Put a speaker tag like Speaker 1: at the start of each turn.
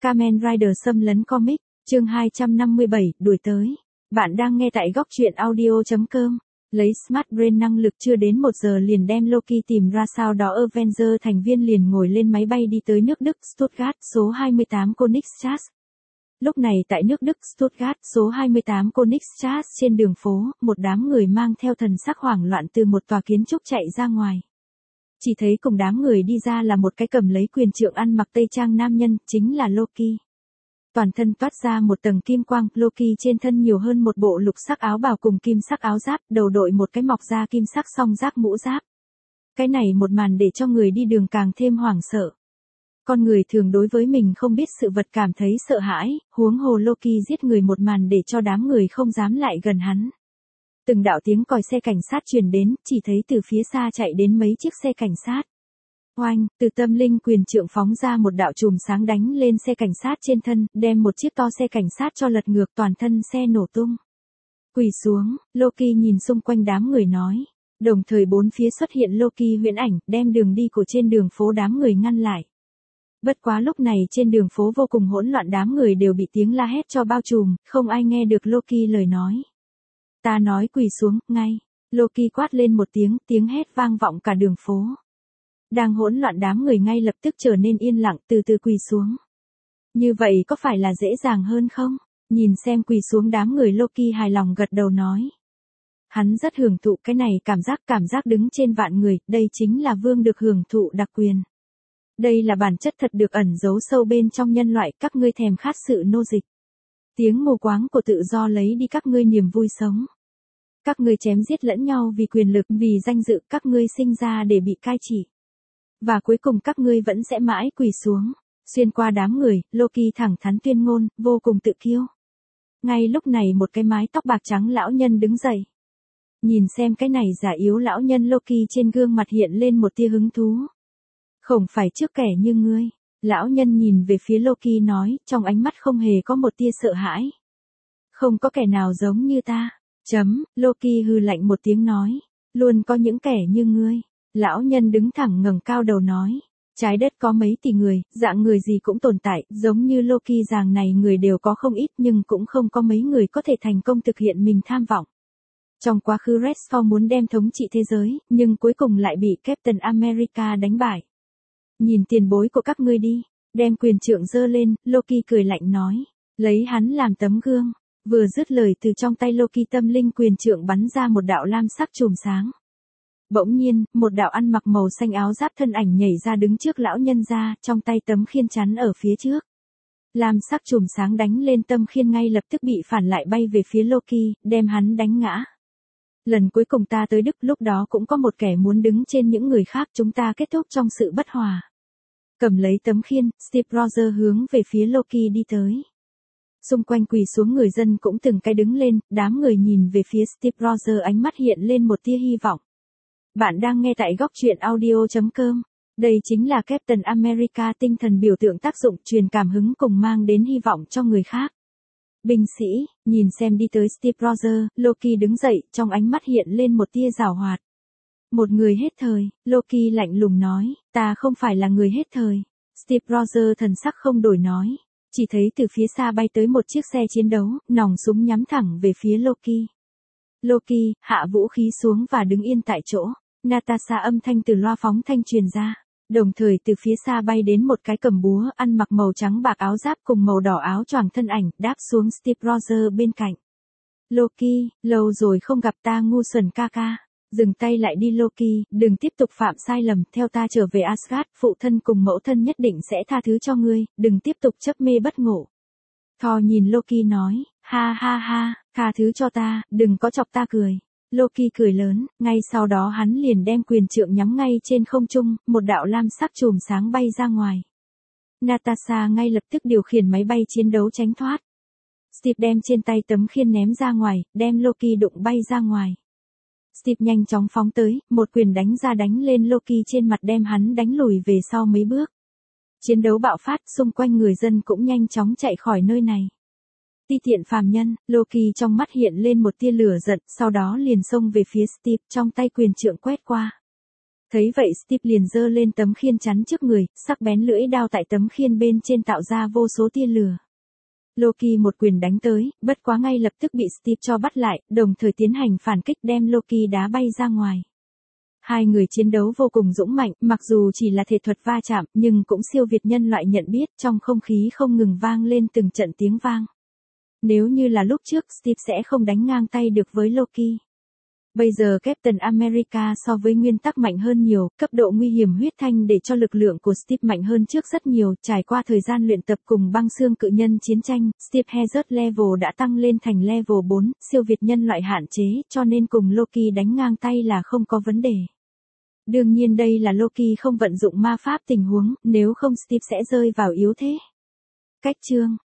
Speaker 1: Kamen Rider xâm lấn comic, chương 257, đuổi tới. Bạn đang nghe tại góc truyện audio.com. Lấy Smart Brain năng lực chưa đến 1 giờ liền đem Loki tìm ra, sau đó Avenger thành viên liền ngồi lên máy bay đi tới nước Đức Stuttgart số 28 Königstrasse. Lúc này tại nước Đức Stuttgart số 28 Königstrasse trên đường phố, một đám người mang theo thần sắc hoảng loạn từ một tòa kiến trúc chạy ra ngoài. Chỉ thấy cùng đám người đi ra là một cái cầm lấy quyền trượng ăn mặc tây trang nam nhân, chính là Loki. Toàn thân toát ra một tầng kim quang, Loki trên thân nhiều hơn một bộ lục sắc áo bào cùng kim sắc áo giáp, đầu đội một cái mọc da kim sắc song giáp mũ giáp. Cái này một màn để cho người đi đường càng thêm hoảng sợ. Con người thường đối với mình không biết sự vật cảm thấy sợ hãi, huống hồ Loki giết người một màn để cho đám người không dám lại gần hắn. Từng đạo tiếng còi xe cảnh sát truyền đến, chỉ thấy từ phía xa chạy đến mấy chiếc xe cảnh sát. Oanh, từ tâm linh quyền trượng phóng ra một đạo chùm sáng đánh lên xe cảnh sát trên thân, đem một chiếc to xe cảnh sát cho lật ngược, toàn thân xe nổ tung. Quỳ xuống, Loki nhìn xung quanh đám người nói. Đồng thời bốn phía xuất hiện Loki huyễn ảnh, đem đường đi của trên đường phố đám người ngăn lại. Bất quá lúc này trên đường phố vô cùng hỗn loạn, đám người đều bị tiếng la hét cho bao trùm, không ai nghe được Loki lời nói. Ta nói quỳ xuống, ngay. Loki quát lên một tiếng, tiếng hét vang vọng cả đường phố. Đang hỗn loạn đám người ngay lập tức trở nên yên lặng, từ từ quỳ xuống. Như vậy có phải là dễ dàng hơn không? Nhìn xem quỳ xuống đám người, Loki hài lòng gật đầu nói. Hắn rất hưởng thụ cái này cảm giác đứng trên vạn người, đây chính là vương được hưởng thụ đặc quyền. Đây là bản chất thật được ẩn giấu sâu bên trong nhân loại, các ngươi thèm khát sự nô dịch. Tiếng mù quáng của tự do lấy đi các ngươi niềm vui sống. Các ngươi chém giết lẫn nhau vì quyền lực, vì danh dự, các ngươi sinh ra để bị cai trị. Và cuối cùng các ngươi vẫn sẽ mãi quỳ xuống. Xuyên qua đám người, Loki thẳng thắn tuyên ngôn, vô cùng tự kiêu. Ngay lúc này một cái mái tóc bạc trắng lão nhân đứng dậy. Nhìn xem cái này giả yếu lão nhân, Loki trên gương mặt hiện lên một tia hứng thú. Không phải trước kẻ như ngươi. Lão nhân nhìn về phía Loki nói, trong ánh mắt không hề có một tia sợ hãi. Không có kẻ nào giống như ta. Loki hừ lạnh một tiếng nói. Luôn có những kẻ như ngươi. Lão nhân đứng thẳng ngẩng cao đầu nói. Trái đất có mấy tỷ người, dạng người gì cũng tồn tại, giống như Loki dạng này người đều có không ít, nhưng cũng không có mấy người có thể thành công thực hiện mình tham vọng. Trong quá khứ Red Skull muốn đem thống trị thế giới, nhưng cuối cùng lại bị Captain America đánh bại. Nhìn tiền bối của các ngươi đi, đem quyền trượng giơ lên, Loki cười lạnh nói, lấy hắn làm tấm gương. Vừa dứt lời, từ trong tay Loki tâm linh quyền trượng bắn ra một đạo lam sắc chùm sáng. Bỗng nhiên, một đạo ăn mặc màu xanh áo giáp thân ảnh nhảy ra đứng trước lão nhân ra, trong tay tấm khiên chắn ở phía trước. Lam sắc chùm sáng đánh lên tâm khiên ngay lập tức bị phản lại bay về phía Loki, đem hắn đánh ngã. Lần cuối cùng ta tới Đức, lúc đó cũng có một kẻ muốn đứng trên những người khác, chúng ta kết thúc trong sự bất hòa. Cầm lấy tấm khiên, Steve Rogers hướng về phía Loki đi tới. Xung quanh quỳ xuống người dân cũng từng cái đứng lên, đám người nhìn về phía Steve Rogers, ánh mắt hiện lên một tia hy vọng. Bạn đang nghe tại góc truyện audio.com. Đây chính là Captain America, tinh thần biểu tượng tác dụng truyền cảm hứng cùng mang đến hy vọng cho người khác. Binh sĩ, nhìn xem đi tới Steve Rogers, Loki đứng dậy, trong ánh mắt hiện lên một tia giảo hoạt. Một người hết thời, Loki lạnh lùng nói, ta không phải là người hết thời. Steve Rogers thần sắc không đổi nói, chỉ thấy từ phía xa bay tới một chiếc xe chiến đấu, nòng súng nhắm thẳng về phía Loki. Loki, hạ vũ khí xuống và đứng yên tại chỗ. Natasha âm thanh từ loa phóng thanh truyền ra. Đồng thời từ phía xa bay đến một cái cầm búa, ăn mặc màu trắng bạc áo giáp cùng màu đỏ áo choàng thân ảnh, đáp xuống Steve Rogers bên cạnh. Loki, lâu rồi không gặp, ta ngu xuẩn ca ca. Dừng tay lại đi Loki, đừng tiếp tục phạm sai lầm, theo ta trở về Asgard, phụ thân cùng mẫu thân nhất định sẽ tha thứ cho ngươi, đừng tiếp tục chấp mê bất ngộ. Thor nhìn Loki nói, ha ha ha, tha thứ cho ta, đừng có chọc ta cười. Loki cười lớn, ngay sau đó hắn liền đem quyền trượng nhắm ngay trên không trung, một đạo lam sắc chùm sáng bay ra ngoài. Natasha ngay lập tức điều khiển máy bay chiến đấu tránh thoát. Steve đem trên tay tấm khiên ném ra ngoài, đem Loki đụng bay ra ngoài. Steve nhanh chóng phóng tới, một quyền đánh ra đánh lên Loki trên mặt, đem hắn đánh lùi về sau mấy bước. Chiến đấu bạo phát, xung quanh người dân cũng nhanh chóng chạy khỏi nơi này. Ti tiện phàm nhân, Loki trong mắt hiện lên một tia lửa giận, sau đó liền xông về phía Steve, trong tay quyền trượng quét qua. Thấy vậy Steve liền giơ lên tấm khiên chắn trước người, sắc bén lưỡi đao tại tấm khiên bên trên tạo ra vô số tia lửa. Loki một quyền đánh tới, bất quá ngay lập tức bị Steve cho bắt lại, đồng thời tiến hành phản kích đem Loki đá bay ra ngoài. Hai người chiến đấu vô cùng dũng mạnh, mặc dù chỉ là thể thuật va chạm, nhưng cũng siêu việt nhân loại nhận biết, trong không khí không ngừng vang lên từng trận tiếng vang. Nếu như là lúc trước Steve sẽ không đánh ngang tay được với Loki. Bây giờ Captain America so với nguyên tắc mạnh hơn nhiều, cấp độ nguy hiểm huyết thanh để cho lực lượng của Steve mạnh hơn trước rất nhiều, trải qua thời gian luyện tập cùng băng xương cự nhân chiến tranh, Steve Hazard level đã tăng lên thành level 4, siêu việt nhân loại hạn chế, cho nên cùng Loki đánh ngang tay là không có vấn đề. Đương nhiên đây là Loki không vận dụng ma pháp tình huống, nếu không Steve sẽ rơi vào yếu thế. Cách chương